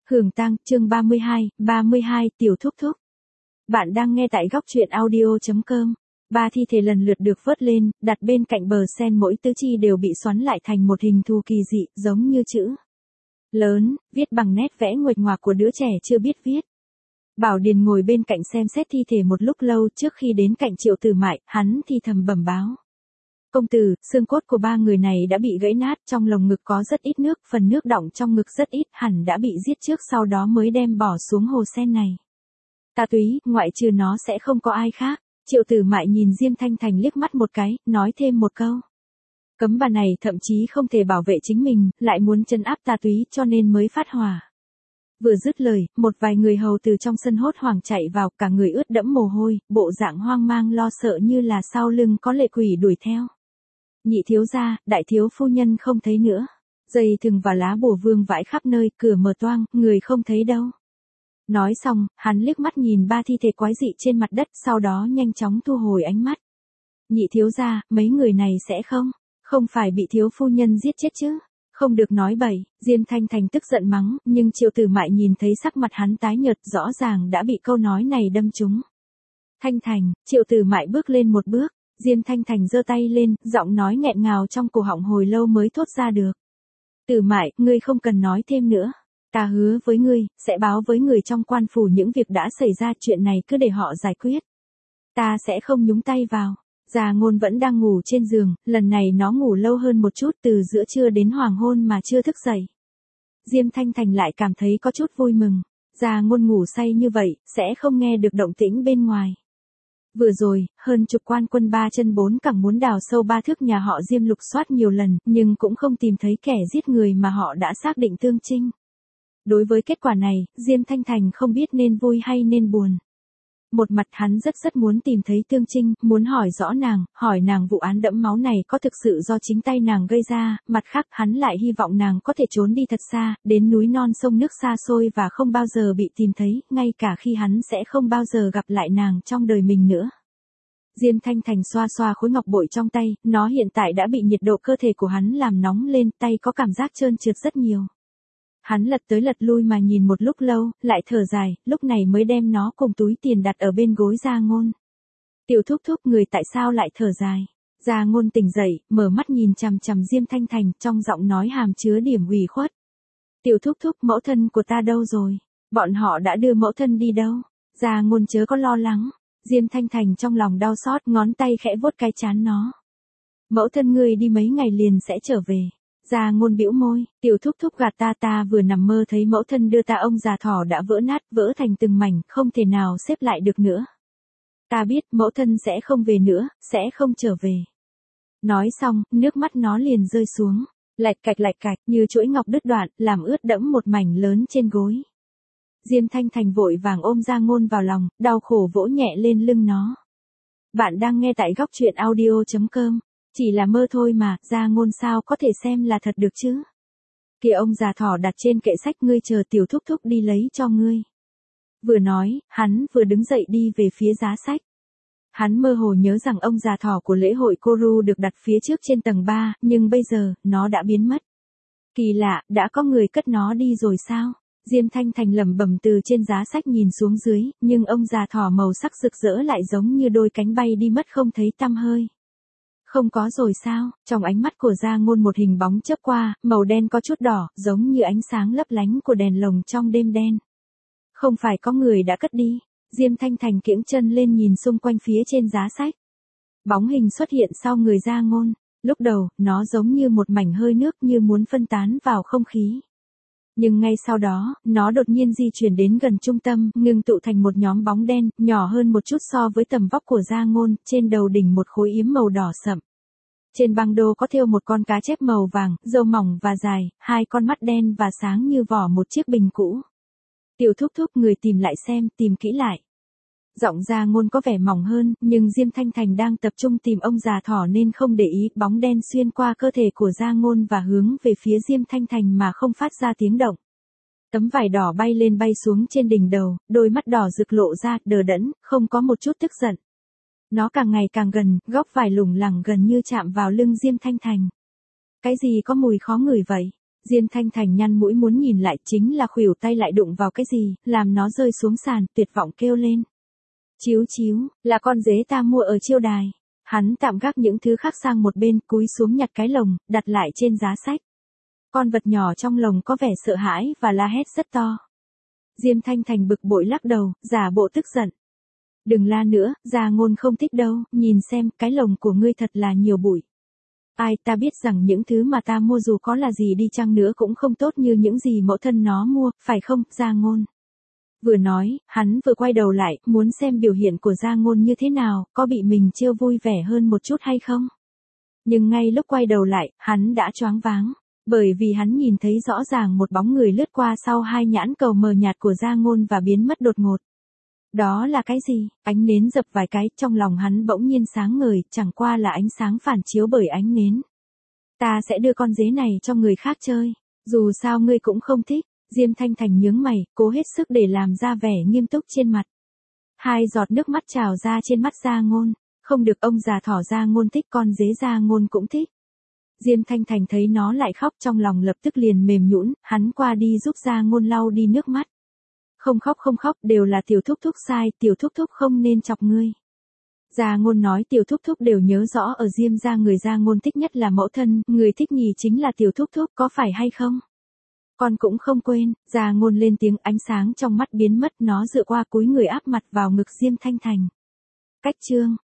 Hưởng tang, chương 32, tiểu thúc thúc. Bạn đang nghe tại góc truyện audio.com. Ba thi thể lần lượt được vớt lên, đặt bên cạnh bờ sen, mỗi tứ chi đều bị xoắn lại thành một hình thù kỳ dị, giống như chữ lớn, viết bằng nét vẽ nguệch ngoạc của đứa trẻ chưa biết viết. Bảo Điền ngồi bên cạnh xem xét thi thể một lúc lâu. Trước khi đến cạnh Triệu Tử Mại, hắn thì thầm bẩm báo: công tử, xương cốt của ba người này đã bị gãy nát, trong lồng ngực có rất ít nước, phần nước đọng trong ngực rất ít, hẳn đã bị giết trước sau đó mới đem bỏ xuống hồ sen này. Tà túy, ngoại trừ nó sẽ không có ai khác. Triệu Tử Mại nhìn Diêm Thanh Thành liếc mắt một cái, nói thêm một câu: cấm bà này thậm chí không thể bảo vệ chính mình, lại muốn trấn áp tà túy, cho nên mới phát hỏa. Vừa dứt lời, một vài người hầu từ trong sân hốt hoảng chạy vào, cả người ướt đẫm mồ hôi, bộ dạng hoang mang lo sợ như là sau lưng có lệ quỷ đuổi theo. Nhị thiếu gia, đại thiếu phu nhân không thấy nữa. Dây thừng và lá bùa vương vãi khắp nơi, cửa mở toang, người không thấy đâu. Nói xong, hắn liếc mắt nhìn ba thi thể quái dị trên mặt đất, sau đó nhanh chóng thu hồi ánh mắt. Nhị thiếu gia, mấy người này sẽ không phải bị thiếu phu nhân giết chết chứ? Không được nói bậy. Diêm Thanh Thành tức giận mắng, nhưng Triệu Tử Mại nhìn thấy sắc mặt hắn tái nhợt, rõ ràng đã bị câu nói này đâm trúng. Thanh Thành, Triệu Tử Mại bước lên một bước. Diêm Thanh Thành giơ tay lên, giọng nói nghẹn ngào trong cổ họng hồi lâu mới thốt ra được. Tử Mại, ngươi không cần nói thêm nữa. Ta hứa với ngươi, sẽ báo với người trong quan phủ những việc đã xảy ra, chuyện này cứ để họ giải quyết. Ta sẽ không nhúng tay vào. Già Ngôn vẫn đang ngủ trên giường, lần này nó ngủ lâu hơn một chút, từ giữa trưa đến hoàng hôn mà chưa thức dậy. Diêm Thanh Thành lại cảm thấy có chút vui mừng. Già Ngôn ngủ say như vậy, sẽ không nghe được động tĩnh bên ngoài. Vừa rồi, hơn chục quan quân ba chân bốn cẳng muốn đào sâu ba thước nhà họ Diêm lục soát nhiều lần, nhưng cũng không tìm thấy kẻ giết người mà họ đã xác định Tương Trinh. Đối với kết quả này, Diêm Thanh Thành không biết nên vui hay nên buồn. Một mặt hắn rất muốn tìm thấy Tương Trinh, muốn hỏi rõ nàng, hỏi nàng vụ án đẫm máu này có thực sự do chính tay nàng gây ra, mặt khác hắn lại hy vọng nàng có thể trốn đi thật xa, đến núi non sông nước xa xôi và không bao giờ bị tìm thấy, ngay cả khi hắn sẽ không bao giờ gặp lại nàng trong đời mình nữa. Diêm Thanh Thành xoa xoa khối ngọc bội trong tay, nó hiện tại đã bị nhiệt độ cơ thể của hắn làm nóng lên, tay có cảm giác trơn trượt rất nhiều. Hắn lật tới lật lui mà nhìn một lúc lâu, lại thở dài, lúc này mới đem nó cùng túi tiền đặt ở bên gối Gia Ngôn. Tiểu thúc thúc, người tại sao lại thở dài? Gia Ngôn tỉnh dậy, mở mắt nhìn chằm chằm Diêm Thanh Thành, trong giọng nói hàm chứa điểm ủy khuất. Tiểu thúc thúc, mẫu thân của ta đâu rồi? Bọn họ đã đưa mẫu thân đi đâu? Gia Ngôn chớ có lo lắng. Diêm Thanh Thành trong lòng đau xót, ngón tay khẽ vuốt cái trán nó. Mẫu thân ngươi đi mấy ngày liền sẽ trở về. Gia Ngôn bĩu môi, tiểu thúc thúc gạt ta vừa nằm mơ thấy mẫu thân đưa ta ông già thỏ đã vỡ nát, vỡ thành từng mảnh, không thể nào xếp lại được nữa. Ta biết mẫu thân sẽ không về nữa, sẽ không trở về. Nói xong, nước mắt nó liền rơi xuống, lạch cạch, như chuỗi ngọc đứt đoạn, làm ướt đẫm một mảnh lớn trên gối. Diêm Thanh Thành vội vàng ôm Gia Ngôn vào lòng, đau khổ vỗ nhẹ lên lưng nó. Bạn đang nghe tại góc truyện audio.com. Chỉ là mơ thôi mà, Gia Ngôn sao có thể xem là thật được chứ? Kìa ông già thỏ đặt trên kệ sách, ngươi chờ tiểu thúc thúc đi lấy cho ngươi. Vừa nói, hắn vừa đứng dậy đi về phía giá sách. Hắn mơ hồ nhớ rằng ông già thỏ của lễ hội Koru được đặt phía trước trên tầng 3, nhưng bây giờ, nó đã biến mất. Kỳ lạ, đã có người cất nó đi rồi sao? Diêm Thanh Thành lẩm bẩm từ trên giá sách nhìn xuống dưới, nhưng ông già thỏ màu sắc rực rỡ lại giống như đôi cánh bay đi mất không thấy tăm hơi. Không có rồi sao? Trong ánh mắt của Gia Ngôn một hình bóng chớp qua, màu đen có chút đỏ, giống như ánh sáng lấp lánh của đèn lồng trong đêm đen. Không phải có người đã cất đi. Diêm Thanh Thành kiễng chân lên nhìn xung quanh phía trên giá sách. Bóng hình xuất hiện sau người Gia Ngôn. Lúc đầu, nó giống như một mảnh hơi nước như muốn phân tán vào không khí. Nhưng ngay sau đó, nó đột nhiên di chuyển đến gần trung tâm, ngưng tụ thành một nhóm bóng đen, nhỏ hơn một chút so với tầm vóc của Gia Ngôn, trên đầu đỉnh một khối yếm màu đỏ sậm. Trên băng đô có thêu một con cá chép màu vàng, râu mỏng và dài, hai con mắt đen và sáng như vỏ một chiếc bình cũ. Tiểu thúc thúc, người tìm lại xem, tìm kỹ lại. Giọng Gia Ngôn có vẻ mỏng hơn, nhưng Diêm Thanh Thành đang tập trung tìm ông già thỏ nên không để ý, bóng đen xuyên qua cơ thể của Gia Ngôn và hướng về phía Diêm Thanh Thành mà không phát ra tiếng động. Tấm vải đỏ bay lên bay xuống trên đỉnh đầu, đôi mắt đỏ rực lộ ra, đờ đẫn, không có một chút tức giận. Nó càng ngày càng gần, góc vải lủng lẳng gần như chạm vào lưng Diêm Thanh Thành. Cái gì có mùi khó ngửi vậy? Diêm Thanh Thành nhăn mũi muốn nhìn lại, chính là khuỷu tay lại đụng vào cái gì, làm nó rơi xuống sàn, tuyệt vọng kêu lên. Chíu chíu, là con dế ta mua ở chiêu đài. Hắn tạm gác những thứ khác sang một bên, cúi xuống nhặt cái lồng, đặt lại trên giá sách. Con vật nhỏ trong lồng có vẻ sợ hãi và la hét rất to. Diêm Thanh Thành bực bội lắc đầu, giả bộ tức giận. Đừng la nữa, Gia Ngôn không thích đâu, nhìn xem, cái lồng của ngươi thật là nhiều bụi. Ai, ta biết rằng những thứ mà ta mua dù có là gì đi chăng nữa cũng không tốt như những gì mẫu thân nó mua, phải không, Gia Ngôn? Vừa nói, hắn vừa quay đầu lại, muốn xem biểu hiện của Gia Ngôn như thế nào, có bị mình trêu vui vẻ hơn một chút hay không? Nhưng ngay lúc quay đầu lại, hắn đã choáng váng, bởi vì hắn nhìn thấy rõ ràng một bóng người lướt qua sau hai nhãn cầu mờ nhạt của Gia Ngôn và biến mất đột ngột. Đó là cái gì? Ánh nến dập vài cái, trong lòng hắn bỗng nhiên sáng ngời, chẳng qua là ánh sáng phản chiếu bởi ánh nến. Ta sẽ đưa con dế này cho người khác chơi, dù sao ngươi cũng không thích. Diêm Thanh Thành nhướng mày, cố hết sức để làm ra vẻ nghiêm túc trên mặt. Hai giọt nước mắt trào ra trên mắt Gia Ngôn, không được, ông già thỏ Gia Ngôn thích, con dế Gia Ngôn cũng thích. Diêm Thanh Thành thấy nó lại khóc, trong lòng lập tức liền mềm nhũn, hắn qua đi giúp Gia Ngôn lau đi nước mắt. Không khóc, đều là tiểu thúc thúc sai, tiểu thúc thúc không nên chọc ngươi. Gia Ngôn nói tiểu thúc thúc đều nhớ rõ ở Diêm gia người Gia Ngôn thích nhất là mẫu thân, người thích nhì chính là tiểu thúc thúc, có phải hay không? Con cũng không quên, Gia Ngôn lên tiếng, ánh sáng trong mắt biến mất, nó dựa qua cúi người áp mặt vào ngực Diêm Thanh Thành. Cách chương